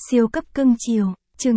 Siêu cấp cưng chiều, chương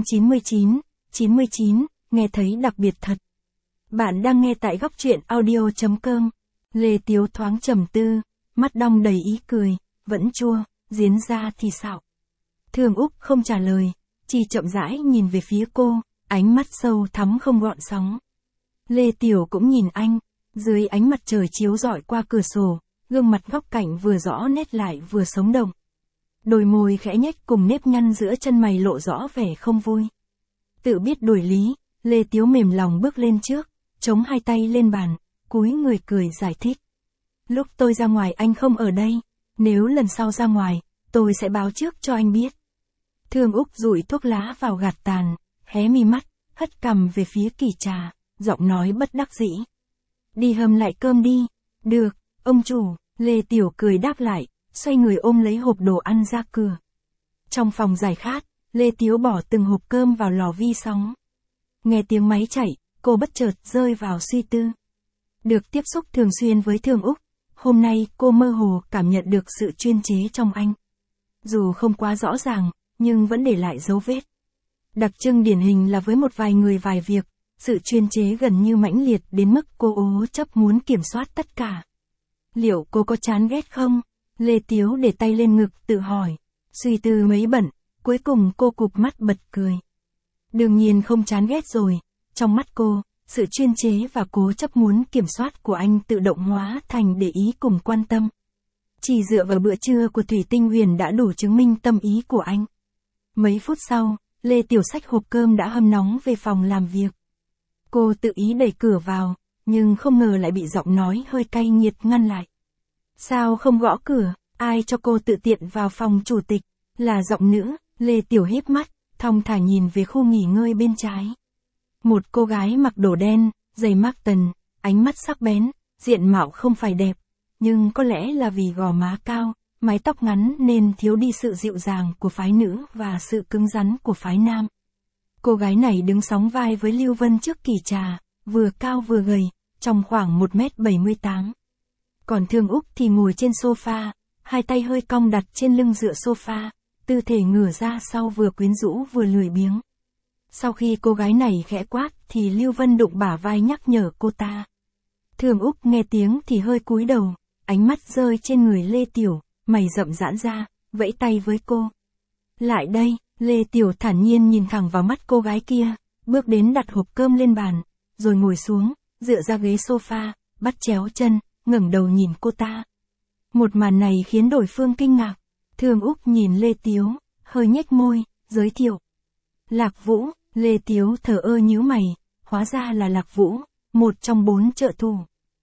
99, nghe thấy đặc biệt thật. Bạn đang nghe tại góc truyện audio.com. Lê Tiếu thoáng trầm tư, mắt đong đầy ý cười, vẫn chua, diễn ra thì sao? Thường Úc không trả lời, chỉ chậm rãi nhìn về phía cô, ánh mắt sâu thắm không gợn sóng. Lê Tiểu cũng nhìn anh, dưới ánh mặt trời chiếu rọi qua cửa sổ, gương mặt góc cạnh vừa rõ nét lại vừa sống động. Đôi môi khẽ nhếch cùng nếp nhăn giữa chân mày lộ rõ vẻ không vui. Tự biết đổi lý, Lê Tiếu mềm lòng bước lên trước, chống hai tay lên bàn, cúi người cười giải thích. Lúc tôi ra ngoài anh không ở đây, nếu lần sau ra ngoài, tôi sẽ báo trước cho anh biết. Thường Úc dụi thuốc lá vào gạt tàn, hé mi mắt, hất cằm về phía kỷ trà, giọng nói bất đắc dĩ. Đi hầm lại cơm đi. Được, ông chủ, Lê Tiểu cười đáp lại, xoay người ôm lấy hộp đồ ăn ra cửa. Trong phòng giải khát, Lê Tiếu bỏ từng hộp cơm vào lò vi sóng. Nghe tiếng máy chạy, cô bất chợt rơi vào suy tư. Được tiếp xúc thường xuyên với Thường Úc, hôm nay cô mơ hồ cảm nhận được sự chuyên chế trong anh. Dù không quá rõ ràng, nhưng vẫn để lại dấu vết. Đặc trưng điển hình là với một vài người vài việc, sự chuyên chế gần như mãnh liệt đến mức cô ố chấp muốn kiểm soát tất cả. Liệu cô có chán ghét không? Lê Tiếu để tay lên ngực tự hỏi. Suy tư mấy bận, cuối cùng cô cụp mắt bật cười. Đương nhiên không chán ghét rồi. Trong mắt cô, sự chuyên chế và cố chấp muốn kiểm soát của anh tự động hóa thành để ý cùng quan tâm. Chỉ dựa vào bữa trưa của Thủy Tinh Huyền đã đủ chứng minh tâm ý của anh. Mấy phút sau, Lê Tiểu xách hộp cơm đã hâm nóng về phòng làm việc. Cô tự ý đẩy cửa vào, nhưng không ngờ lại bị giọng nói hơi cay nghiệt ngăn lại. Sao không gõ cửa, ai cho cô tự tiện vào phòng chủ tịch? Là giọng nữ. Lê Tiểu híp mắt, thong thả nhìn về khu nghỉ ngơi bên trái. Một cô gái mặc đồ đen, giày Martin, ánh mắt sắc bén, diện mạo không phải đẹp, nhưng có lẽ là vì gò má cao, mái tóc ngắn nên thiếu đi sự dịu dàng của phái nữ và sự cứng rắn của phái nam. Cô gái này đứng sóng vai với Lưu Vân trước kỷ trà, vừa cao vừa gầy, trong khoảng 1m78. Còn Thường Úc thì ngồi trên sofa, hai tay hơi cong đặt trên lưng dựa sofa, tư thể ngửa ra sau vừa quyến rũ vừa lười biếng. Sau khi cô gái này khẽ quát thì Lưu Vân đụng bả vai nhắc nhở cô ta. Thường Úc nghe tiếng thì hơi cúi đầu, ánh mắt rơi trên người Lê Tiểu, mày rậm giãn ra, vẫy tay với cô. Lại đây, Lê Tiểu thản nhiên nhìn thẳng vào mắt cô gái kia, bước đến đặt hộp cơm lên bàn, rồi ngồi xuống, dựa ra ghế sofa, bắt chéo chân, ngẩng đầu nhìn cô ta. Một màn này khiến đối phương kinh ngạc. Thường Úc nhìn Lê Tiếu, hơi nhếch môi, giới thiệu. Lạc Vũ. Lê Tiếu thờ ơ nhíu mày, hóa ra là Lạc Vũ, một trong 4 trợ thủ.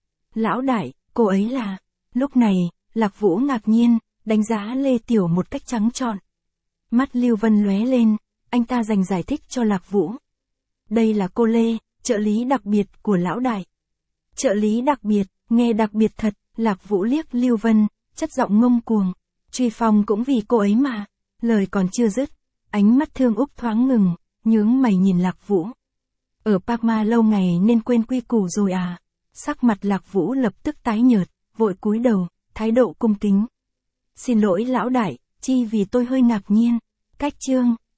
Lão đại, cô ấy là... Lúc này, Lạc Vũ ngạc nhiên, đánh giá Lê Tiểu một cách trắng trọn. Mắt Lưu Vân lóe lên, anh ta dành giải thích cho Lạc Vũ. Đây là cô Lê, trợ lý đặc biệt của lão đại. Trợ lý đặc biệt, nghe đặc biệt thật. Lạc Vũ liếc Lưu Vân, chất giọng ngông cuồng. Truy Phong cũng vì cô ấy mà. Lời còn chưa dứt, ánh mắt Thương Úc thoáng ngừng, nhướng mày nhìn Lạc Vũ. Ở Parkma lâu ngày nên quên quy củ rồi à? Sắc mặt Lạc Vũ lập tức tái nhợt, vội cúi đầu, thái độ cung kính. Xin lỗi lão đại, chi vì tôi hơi ngạc nhiên. Cách chương,